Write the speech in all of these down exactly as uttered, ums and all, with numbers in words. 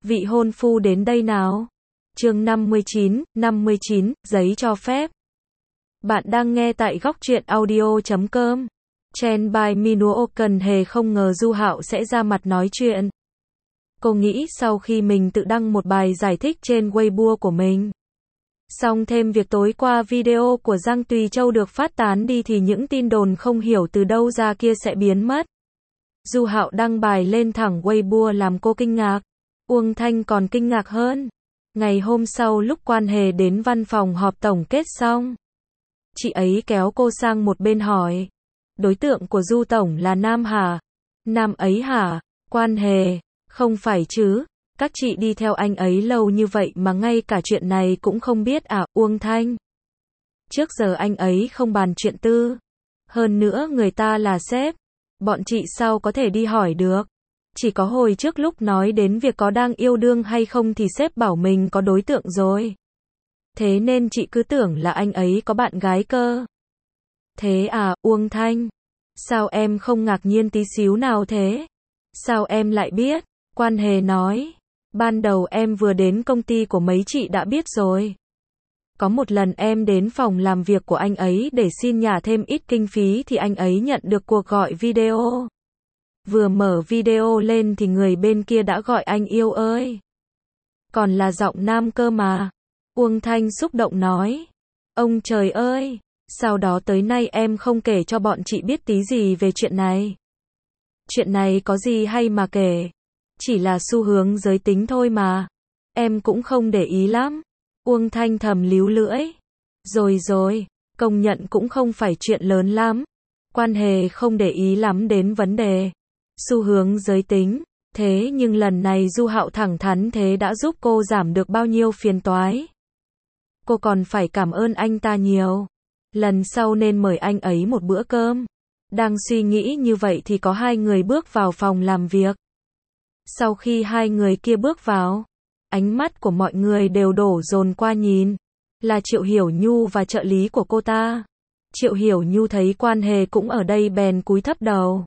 Vị hôn phu đến đây nào. Chương năm mươi chín, năm mươi chín, giấy cho phép. Bạn đang nghe tại góc truyện audio chấm com. Chen by Minuo. Cần hề không ngờ Du Hạo sẽ ra mặt nói chuyện. Cô nghĩ sau khi mình tự đăng một bài giải thích trên Weibo của mình, xong thêm việc tối qua video của Giang Tùy Châu được phát tán đi thì những tin đồn không hiểu từ đâu ra kia sẽ biến mất. Du Hạo đăng bài lên thẳng Weibo làm cô kinh ngạc. Uông Thanh còn kinh ngạc hơn. Ngày hôm sau lúc Quan Hề đến văn phòng họp tổng kết xong, chị ấy kéo cô sang một bên hỏi, đối tượng của Du Tổng là nam hả? Nam ấy hả? Quan Hề, không phải chứ, các chị đi theo anh ấy lâu như vậy mà ngay cả chuyện này cũng không biết à? Uông Thanh, trước giờ anh ấy không bàn chuyện tư. Hơn nữa người ta là sếp, bọn chị sao có thể đi hỏi được. Chỉ có hồi trước lúc nói đến việc có đang yêu đương hay không thì sếp bảo mình có đối tượng rồi. Thế nên chị cứ tưởng là anh ấy có bạn gái cơ. Thế à, Uông Thanh, sao em không ngạc nhiên tí xíu nào thế? Sao em lại biết? Quan Hề nói, ban đầu em vừa đến công ty của mấy chị đã biết rồi. Có một lần em đến phòng làm việc của anh ấy để xin nhả thêm ít kinh phí thì anh ấy nhận được cuộc gọi video. Vừa mở video lên thì người bên kia đã gọi anh yêu ơi. Còn là giọng nam cơ mà. Uông Thanh xúc động nói, ông trời ơi, sau đó tới nay em không kể cho bọn chị biết tí gì về chuyện này. Chuyện này có gì hay mà kể, chỉ là xu hướng giới tính thôi mà. Em cũng không để ý lắm. Uông Thanh thầm líu lưỡi. Rồi rồi, công nhận cũng không phải chuyện lớn lắm. Quan Hề không để ý lắm đến vấn đề xu hướng giới tính, thế nhưng lần này Du Hạo thẳng thắn thế đã giúp cô giảm được bao nhiêu phiền toái. Cô còn phải cảm ơn anh ta nhiều. Lần sau nên mời anh ấy một bữa cơm. Đang suy nghĩ như vậy thì có hai người bước vào phòng làm việc. Sau khi hai người kia bước vào, ánh mắt của mọi người đều đổ dồn qua nhìn. Là Triệu Hiểu Nhu và trợ lý của cô ta. Triệu Hiểu Nhu thấy Quan Hề cũng ở đây bèn cúi thấp đầu,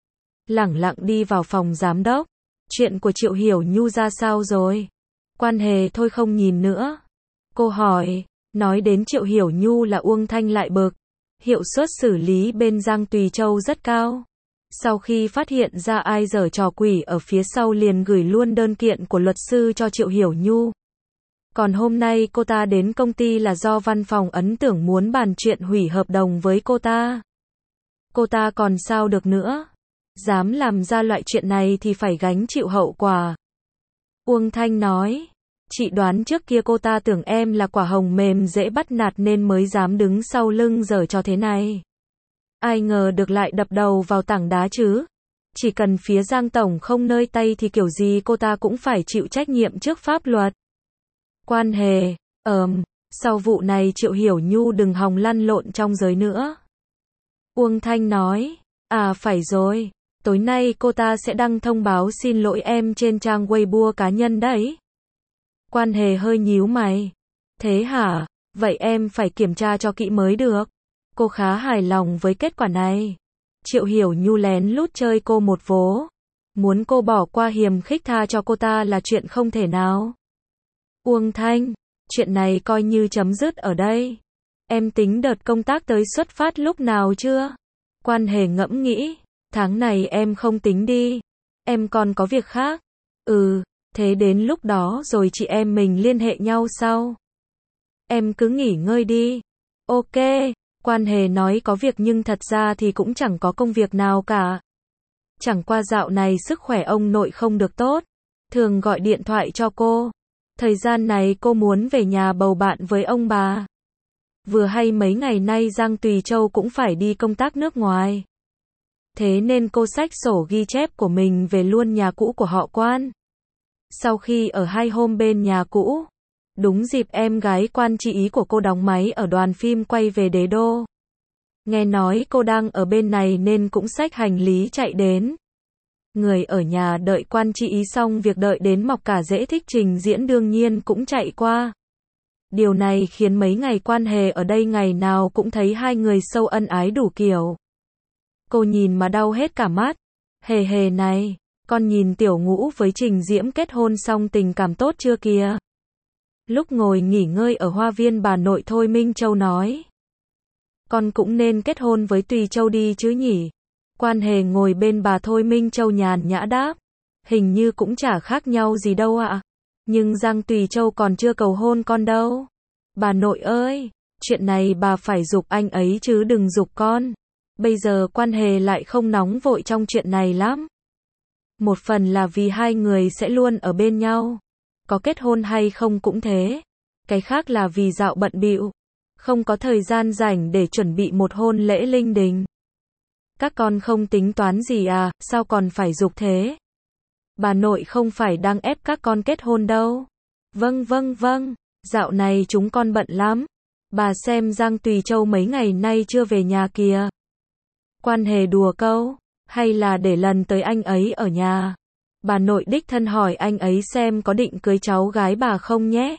lẳng lặng đi vào phòng giám đốc. Chuyện của Triệu Hiểu Nhu ra sao rồi? Quan Hề thôi không nhìn nữa. Cô hỏi, nói đến Triệu Hiểu Nhu là Uông Thanh lại bực. Hiệu suất xử lý bên Giang Tùy Châu rất cao. Sau khi phát hiện ra ai giở trò quỷ ở phía sau liền gửi luôn đơn kiện của luật sư cho Triệu Hiểu Nhu. Còn hôm nay cô ta đến công ty là do văn phòng ấn tưởng muốn bàn chuyện hủy hợp đồng với cô ta. Cô ta còn sao được nữa? Dám làm ra loại chuyện này thì phải gánh chịu hậu quả. Uông Thanh nói, chị đoán trước kia cô ta tưởng em là quả hồng mềm dễ bắt nạt nên mới dám đứng sau lưng giở trò thế này. Ai ngờ được lại đập đầu vào tảng đá chứ. Chỉ cần phía Giang Tổng không nơi tay thì kiểu gì cô ta cũng phải chịu trách nhiệm trước pháp luật. Quan Hề, ờm, sau vụ này Triệu Hiểu Nhu đừng hòng lăn lộn trong giới nữa. Uông Thanh nói, à phải rồi, tối nay cô ta sẽ đăng thông báo xin lỗi em trên trang Weibo cá nhân đấy. Quan Hề hơi nhíu mày. Thế hả? Vậy em phải kiểm tra cho kỹ mới được. Cô khá hài lòng với kết quả này. Triệu Hiểu Nhu lén lút chơi cô một vố. Muốn cô bỏ qua hiềm khích tha cho cô ta là chuyện không thể nào. Uông Thanh, chuyện này coi như chấm dứt ở đây. Em tính đợt công tác tới xuất phát lúc nào chưa? Quan Hề ngẫm nghĩ, tháng này em không tính đi. Em còn có việc khác. Ừ, thế đến lúc đó rồi chị em mình liên hệ nhau sau. Em cứ nghỉ ngơi đi. Ok, Quan Hề nói có việc nhưng thật ra thì cũng chẳng có công việc nào cả. Chẳng qua dạo này sức khỏe ông nội không được tốt. Thường gọi điện thoại cho cô. Thời gian này cô muốn về nhà bầu bạn với ông bà. Vừa hay mấy ngày nay Giang Tùy Châu cũng phải đi công tác nước ngoài. Thế nên cô xách sổ ghi chép của mình về luôn nhà cũ của họ Quan. Sau khi ở hai hôm bên nhà cũ, đúng dịp em gái Quan chị ý của cô đóng máy ở đoàn phim quay về Đế Đô. Nghe nói cô đang ở bên này nên cũng xách hành lý chạy đến. Người ở nhà đợi Quan chị ý xong việc đợi đến mọc cả rễ thích trình diễn đương nhiên cũng chạy qua. Điều này khiến mấy ngày Quan Hề ở đây ngày nào cũng thấy hai người sâu ân ái đủ kiểu. Cô nhìn mà đau hết cả mắt. Hề Hề này, con nhìn Tiểu Ngũ với Trình Diễm kết hôn xong tình cảm tốt chưa kìa. Lúc ngồi nghỉ ngơi ở hoa viên bà nội Thôi Minh Châu nói. Con cũng nên kết hôn với Tùy Châu đi chứ nhỉ. Quan Hề ngồi bên bà Thôi Minh Châu nhàn nhã đáp. Hình như cũng chả khác nhau gì đâu ạ. Nhưng Giang Tùy Châu còn chưa cầu hôn con đâu. Bà nội ơi, chuyện này bà phải giục anh ấy chứ đừng giục con. Bây giờ Quan Hề lại không nóng vội trong chuyện này lắm. Một phần là vì hai người sẽ luôn ở bên nhau. Có kết hôn hay không cũng thế. Cái khác là vì dạo bận bịu, không có thời gian rảnh để chuẩn bị một hôn lễ linh đình. Các con không tính toán gì à, sao còn phải giục thế? Bà nội không phải đang ép các con kết hôn đâu. Vâng vâng vâng, dạo này chúng con bận lắm. Bà xem Giang Tùy Châu mấy ngày nay chưa về nhà kìa. Quan Hề đùa câu, hay là để lần tới anh ấy ở nhà. Bà nội đích thân hỏi anh ấy xem có định cưới cháu gái bà không nhé.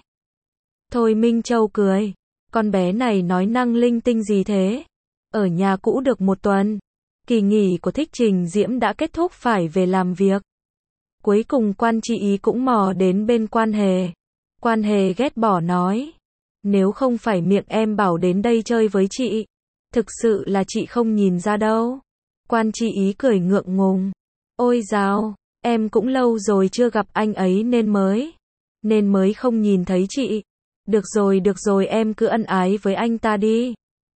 Thôi Minh Châu cười, con bé này nói năng linh tinh gì thế? Ở nhà cũ được một tuần, kỳ nghỉ của Thích Trình Diễm đã kết thúc phải về làm việc. Cuối cùng Quan Chi Ý cũng mò đến bên Quan Hề. Quan Hề ghét bỏ nói, nếu không phải miệng em bảo đến đây chơi với chị, thực sự là chị không nhìn ra đâu. Quan Chi Ý cười ngượng ngùng, ôi dào, em cũng lâu rồi chưa gặp anh ấy nên mới, nên mới không nhìn thấy chị. Được rồi được rồi em cứ ân ái với anh ta đi.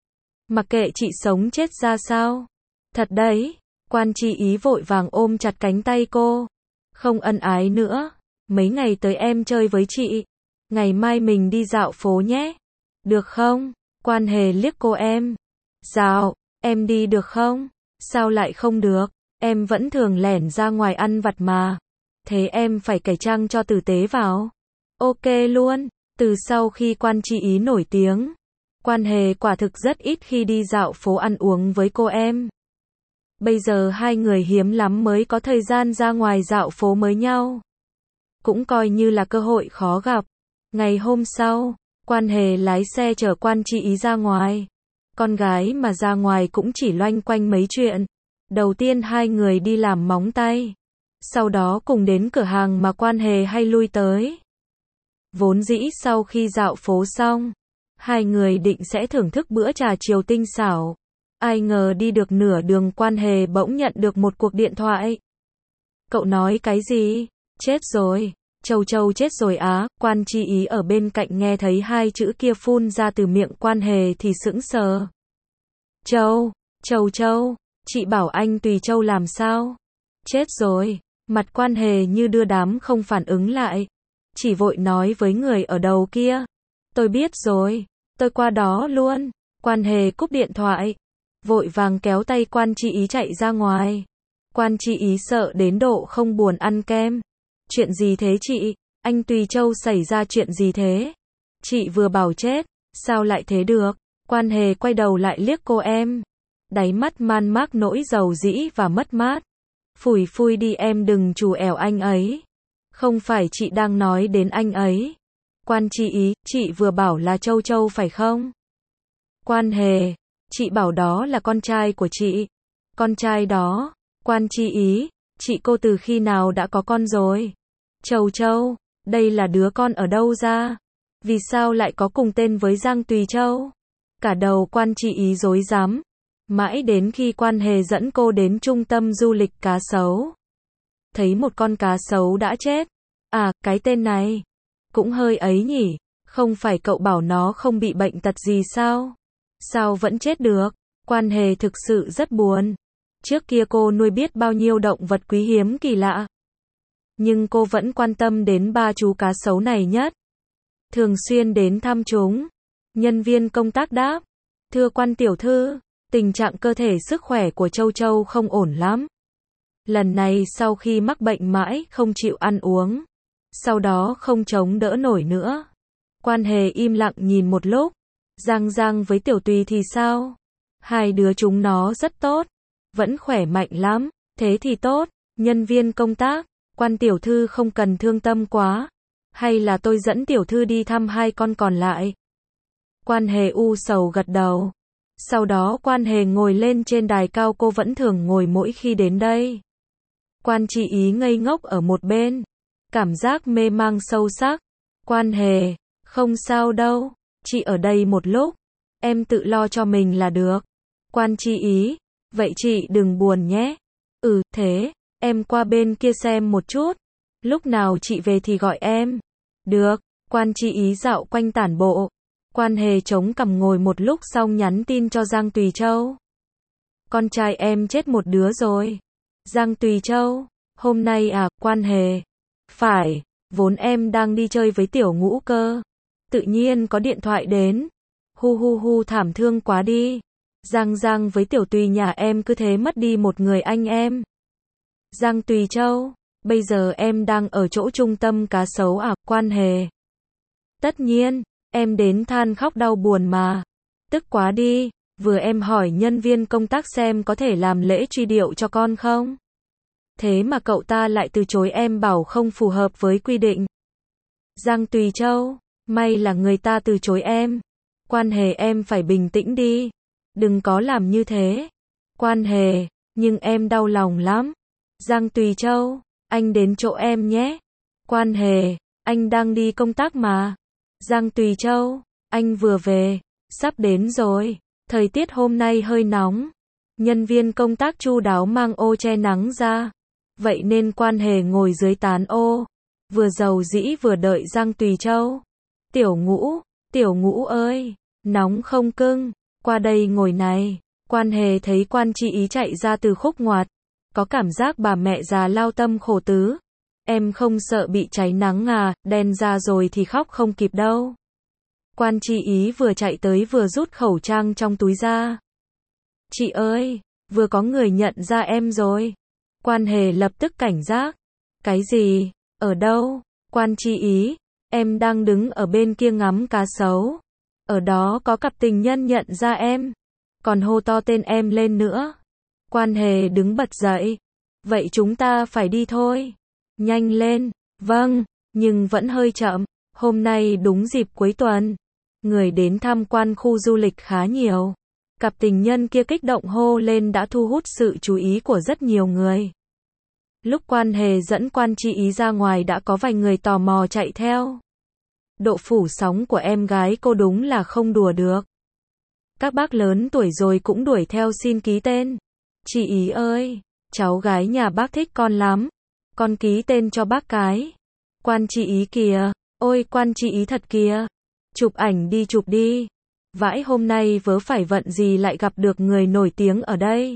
Mặc kệ chị sống chết ra sao. Thật đấy, Quan Chi Ý vội vàng ôm chặt cánh tay cô. Không ân ái nữa, mấy ngày tới em chơi với chị. Ngày mai mình đi dạo phố nhé. Được không? Quan Hề liếc cô em. Dạo, em đi được không? Sao lại không được? Em vẫn thường lẻn ra ngoài ăn vặt mà. Thế em phải cải trang cho tử tế vào. Ok luôn. Từ sau khi Quan Chi Ý nổi tiếng, Quan Hề quả thực rất ít khi đi dạo phố ăn uống với cô em. Bây giờ hai người hiếm lắm mới có thời gian ra ngoài dạo phố mới nhau. Cũng coi như là cơ hội khó gặp. Ngày hôm sau, Quan Hề lái xe chở Quan Chi Ý ra ngoài. Con gái mà ra ngoài cũng chỉ loanh quanh mấy chuyện. Đầu tiên hai người đi làm móng tay. Sau đó cùng đến cửa hàng mà Quan Hề hay lui tới. Vốn dĩ sau khi dạo phố xong, hai người định sẽ thưởng thức bữa trà chiều tinh xảo. Ai ngờ đi được nửa đường Quan Hề bỗng nhận được một cuộc điện thoại. Cậu nói cái gì? Chết rồi. Châu Châu chết rồi á. Quan Chi Ý ở bên cạnh nghe thấy hai chữ kia phun ra từ miệng Quan Hề thì sững sờ. Châu, Châu Châu, chị bảo anh Tùy Châu làm sao? Chết rồi. Mặt Quan Hề như đưa đám không phản ứng lại. Chỉ vội nói với người ở đầu kia. Tôi biết rồi, tôi qua đó luôn. Quan Hề cúp điện thoại, vội vàng kéo tay Quan Chi Ý chạy ra ngoài. Quan Chi Ý sợ đến độ không buồn ăn kem. Chuyện gì thế chị? Anh Tùy Châu xảy ra chuyện gì thế? Chị vừa bảo chết, sao lại thế được? Quan Hề quay đầu lại liếc cô em. Đáy mắt man mác nỗi dầu dĩ và mất mát. Phủi phui đi em đừng trù ẻo anh ấy. Không phải chị đang nói đến anh ấy. Quan Chi Ý, chị vừa bảo là Châu Châu phải không? Quan Hề, chị bảo đó là con trai của chị. Con trai đó? Quan Chi Ý, chị cô từ khi nào đã có con rồi? Châu Châu, đây là đứa con ở đâu ra? Vì sao lại có cùng tên với Giang Tùy Châu? Cả đầu Quan Chi Ý rối rắm. Mãi đến khi Quan Hề dẫn cô đến trung tâm du lịch cá sấu. Thấy một con cá sấu đã chết. À, cái tên này cũng hơi ấy nhỉ, không phải cậu bảo nó không bị bệnh tật gì sao? Sao vẫn chết được? Quan Hề thực sự rất buồn. Trước kia cô nuôi biết bao nhiêu động vật quý hiếm kỳ lạ. Nhưng cô vẫn quan tâm đến ba chú cá sấu này nhất. Thường xuyên đến thăm chúng. Nhân viên công tác đáp. Thưa Quan tiểu thư, tình trạng cơ thể sức khỏe của Châu Châu không ổn lắm. Lần này sau khi mắc bệnh mãi không chịu ăn uống. Sau đó không chống đỡ nổi nữa. Quan Hề im lặng nhìn một lúc. Giang Giang với Tiểu Tùy thì sao? Hai đứa chúng nó rất tốt. Vẫn khỏe mạnh lắm. Thế thì tốt. Nhân viên công tác. Quan tiểu thư không cần thương tâm quá. Hay là tôi dẫn tiểu thư đi thăm hai con còn lại? Quan Hề u sầu gật đầu. Sau đó Quan Hề ngồi lên trên đài cao cô vẫn thường ngồi mỗi khi đến đây. Quan Chi Ý ngây ngốc ở một bên. Cảm giác mê mang sâu sắc. Quan Hề, không sao đâu. Chị ở đây một lúc. Em tự lo cho mình là được. Quan Chi Ý, vậy chị đừng buồn nhé. Ừ, thế, em qua bên kia xem một chút. Lúc nào chị về thì gọi em. Được, Quan Chi Ý dạo quanh tản bộ. Quan Hề chống cằm ngồi một lúc xong nhắn tin cho Giang Tùy Châu. Con trai em chết một đứa rồi. Giang Tùy Châu, hôm nay à, Quan Hề. Phải, vốn em đang đi chơi với Tiểu Ngũ cơ. Tự nhiên có điện thoại đến. Hu hu hu, thảm thương quá đi. Giang Giang với Tiểu Tùy nhà em cứ thế mất đi một người anh em. Giang Tùy Châu, bây giờ em đang ở chỗ trung tâm cá sấu à, Quan Hề. Tất nhiên, em đến than khóc đau buồn mà. Tức quá đi, vừa em hỏi nhân viên công tác xem có thể làm lễ truy điệu cho con không. Thế mà cậu ta lại từ chối em, bảo không phù hợp với quy định. Giang Tùy Châu, may là người ta từ chối em. Quan Hề, em phải bình tĩnh đi. Đừng có làm như thế. Quan Hề, nhưng em đau lòng lắm. Giang Tùy Châu, anh đến chỗ em nhé. Quan Hề, anh đang đi công tác mà. Giang Tùy Châu, anh vừa về, sắp đến rồi. Thời tiết hôm nay hơi nóng. Nhân viên công tác chu đáo mang ô che nắng ra. Vậy nên Quan Hề ngồi dưới tán ô. Vừa dầu dĩ vừa đợi Giang Tùy Châu. Tiểu Ngũ, Tiểu Ngũ ơi, nóng không cưng, qua đây ngồi này. Quan Hề thấy Quan Chi Ý chạy ra từ khúc ngoặt. Có cảm giác bà mẹ già lao tâm khổ tứ. Em không sợ bị cháy nắng à, đen ra rồi thì khóc không kịp đâu. Quan Chi Ý vừa chạy tới vừa rút khẩu trang trong túi ra. Chị ơi, vừa có người nhận ra em rồi. Quan Hề lập tức cảnh giác. Cái gì? Ở đâu? Quan Chi Ý, em đang đứng ở bên kia ngắm cá sấu. Ở đó có cặp tình nhân nhận ra em. Còn hô to tên em lên nữa. Quan Hề đứng bật dậy. Vậy chúng ta phải đi thôi. Nhanh lên. Vâng, nhưng vẫn hơi chậm. Hôm nay đúng dịp cuối tuần. Người đến tham quan khu du lịch khá nhiều. Cặp tình nhân kia kích động hô lên đã thu hút sự chú ý của rất nhiều người. Lúc Quan Hề dẫn Quan Chi Ý ra ngoài đã có vài người tò mò chạy theo. Độ phủ sóng của em gái cô đúng là không đùa được. Các bác lớn tuổi rồi cũng đuổi theo xin ký tên. Chị Ý ơi, cháu gái nhà bác thích con lắm. Con ký tên cho bác cái. Quan Chi Ý kìa, ôi Quan Chi Ý thật kìa. Chụp ảnh đi, chụp đi. Vãi, hôm nay vớ phải vận gì lại gặp được người nổi tiếng ở đây.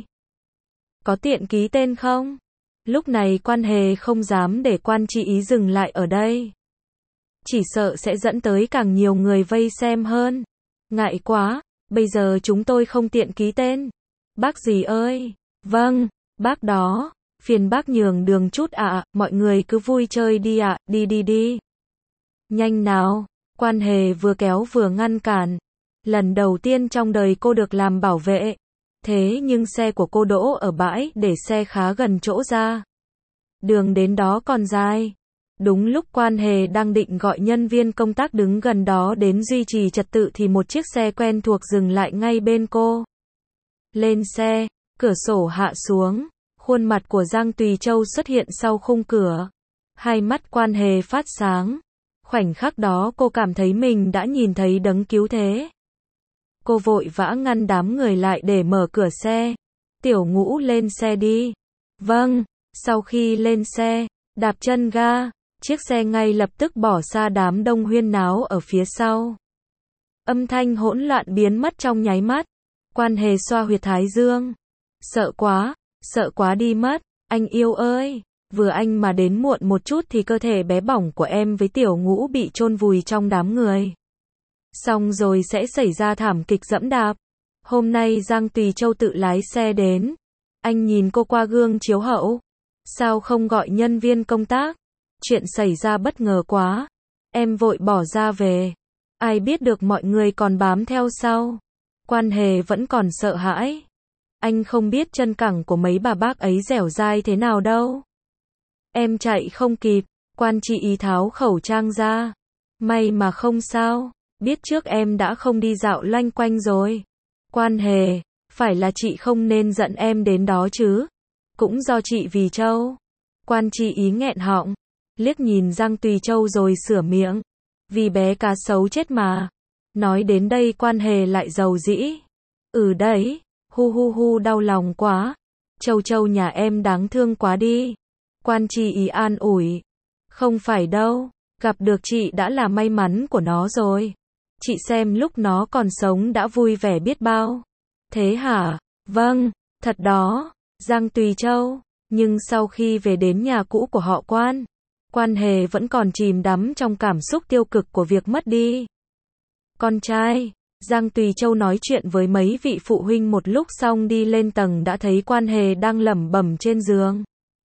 Có tiện ký tên không? Lúc này Quan Hề không dám để Quan Chi Ý dừng lại ở đây. Chỉ sợ sẽ dẫn tới càng nhiều người vây xem hơn. Ngại quá, bây giờ chúng tôi không tiện ký tên. Bác gì ơi? Vâng, bác đó. Phiền bác nhường đường chút ạ, à, mọi người cứ vui chơi đi ạ, à, đi đi đi. Nhanh nào, Quan Hề vừa kéo vừa ngăn cản. Lần đầu tiên trong đời cô được làm bảo vệ. Thế nhưng xe của cô đỗ ở bãi để xe khá gần chỗ ra. Đường đến đó còn dài. Đúng lúc Quan Hề đang định gọi nhân viên công tác đứng gần đó đến duy trì trật tự thì một chiếc xe quen thuộc dừng lại ngay bên cô. Lên xe, cửa sổ hạ xuống, khuôn mặt của Giang Tùy Châu xuất hiện sau khung cửa. Hai mắt Quan Hề phát sáng. Khoảnh khắc đó cô cảm thấy mình đã nhìn thấy đấng cứu thế. Cô vội vã ngăn đám người lại để mở cửa xe. Tiểu Ngũ lên xe đi. Vâng, sau khi lên xe, đạp chân ga, chiếc xe ngay lập tức bỏ xa đám đông huyên náo ở phía sau. Âm thanh hỗn loạn biến mất trong nháy mắt. Quan Hề xoa huyệt thái dương. Sợ quá, sợ quá đi mất. Anh yêu ơi, vừa anh mà đến muộn một chút thì cơ thể bé bỏng của em với Tiểu Ngũ bị chôn vùi trong đám người. Xong rồi sẽ xảy ra thảm kịch dẫm đạp. Hôm nay Giang Tùy Châu tự lái xe đến. Anh nhìn cô qua gương chiếu hậu. Sao không gọi nhân viên công tác? Chuyện xảy ra bất ngờ quá. Em vội bỏ ra về. Ai biết được mọi người còn bám theo sau. Quan Hề vẫn còn sợ hãi. Anh không biết chân cẳng của mấy bà bác ấy dẻo dai thế nào đâu. Em chạy không kịp. Quan Chi Ý tháo khẩu trang ra. May mà không sao. Biết trước em đã không đi dạo loanh quanh rồi. Quan Hề, phải là chị không nên dẫn em đến đó chứ. Cũng do chị vì Châu. Quan Chi Ý nghẹn họng, liếc nhìn Giang Tùy Châu rồi sửa miệng. Vì bé cá sấu chết mà. Nói đến đây Quan Hề lại dầu dĩ. Ừ đấy, hu hu hu đau lòng quá. Châu Châu nhà em đáng thương quá đi. Quan Chi Ý an ủi. Không phải đâu, gặp được chị đã là may mắn của nó rồi. Chị xem lúc nó còn sống đã vui vẻ biết bao. Thế hả? Vâng, thật đó. Giang Tùy Châu. Nhưng sau khi về đến nhà cũ của họ Quan, Quan Hề vẫn còn chìm đắm trong cảm xúc tiêu cực của việc mất đi con trai. Giang Tùy Châu nói chuyện với mấy vị phụ huynh một lúc xong đi lên tầng đã thấy Quan Hề đang lẩm bẩm trên giường.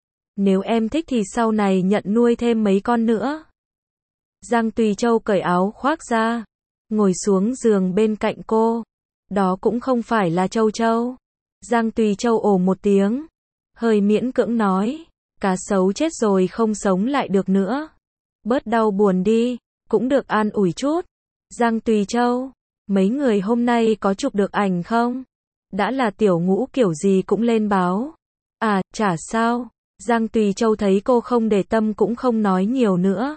Nếu em thích thì sau này nhận nuôi thêm mấy con nữa. Giang Tùy Châu cởi áo khoác ra, ngồi xuống giường bên cạnh cô. Đó cũng không phải là Châu Châu. Giang Tùy Châu ồ một tiếng, hơi miễn cưỡng nói. Cá sấu chết rồi không sống lại được nữa. Bớt đau buồn đi, cũng được an ủi chút. Giang Tùy Châu, mấy người hôm nay có chụp được ảnh không? Đã là tiểu ngũ kiểu gì cũng lên báo. À, chả sao. Giang Tùy Châu thấy cô không để tâm cũng không nói nhiều nữa.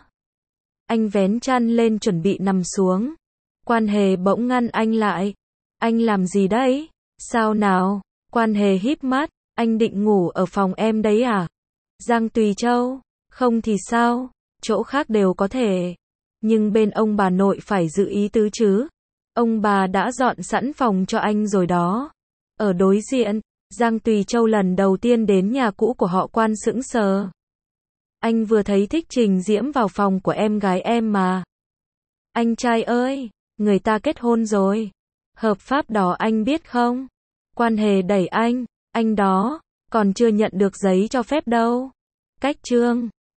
Anh vén chăn lên chuẩn bị nằm xuống. Quan Hề bỗng ngăn anh lại. Anh làm gì đấy? Sao nào? Quan Hề híp mắt. Anh định ngủ ở phòng em đấy à? Giang Tùy Châu, không thì sao? Chỗ khác đều có thể. Nhưng bên ông bà nội phải giữ ý tứ chứ. Ông bà đã dọn sẵn phòng cho anh rồi đó. Ở đối diện, Giang Tùy Châu lần đầu tiên đến nhà cũ của họ Quan sững sờ. Anh vừa thấy Thích Trình Diễm vào phòng của em gái em mà. Anh trai ơi, người ta kết hôn rồi. Hợp pháp đó anh biết không? Quan Hề đẩy anh, anh đó, còn chưa nhận được giấy cho phép đâu. Cách chương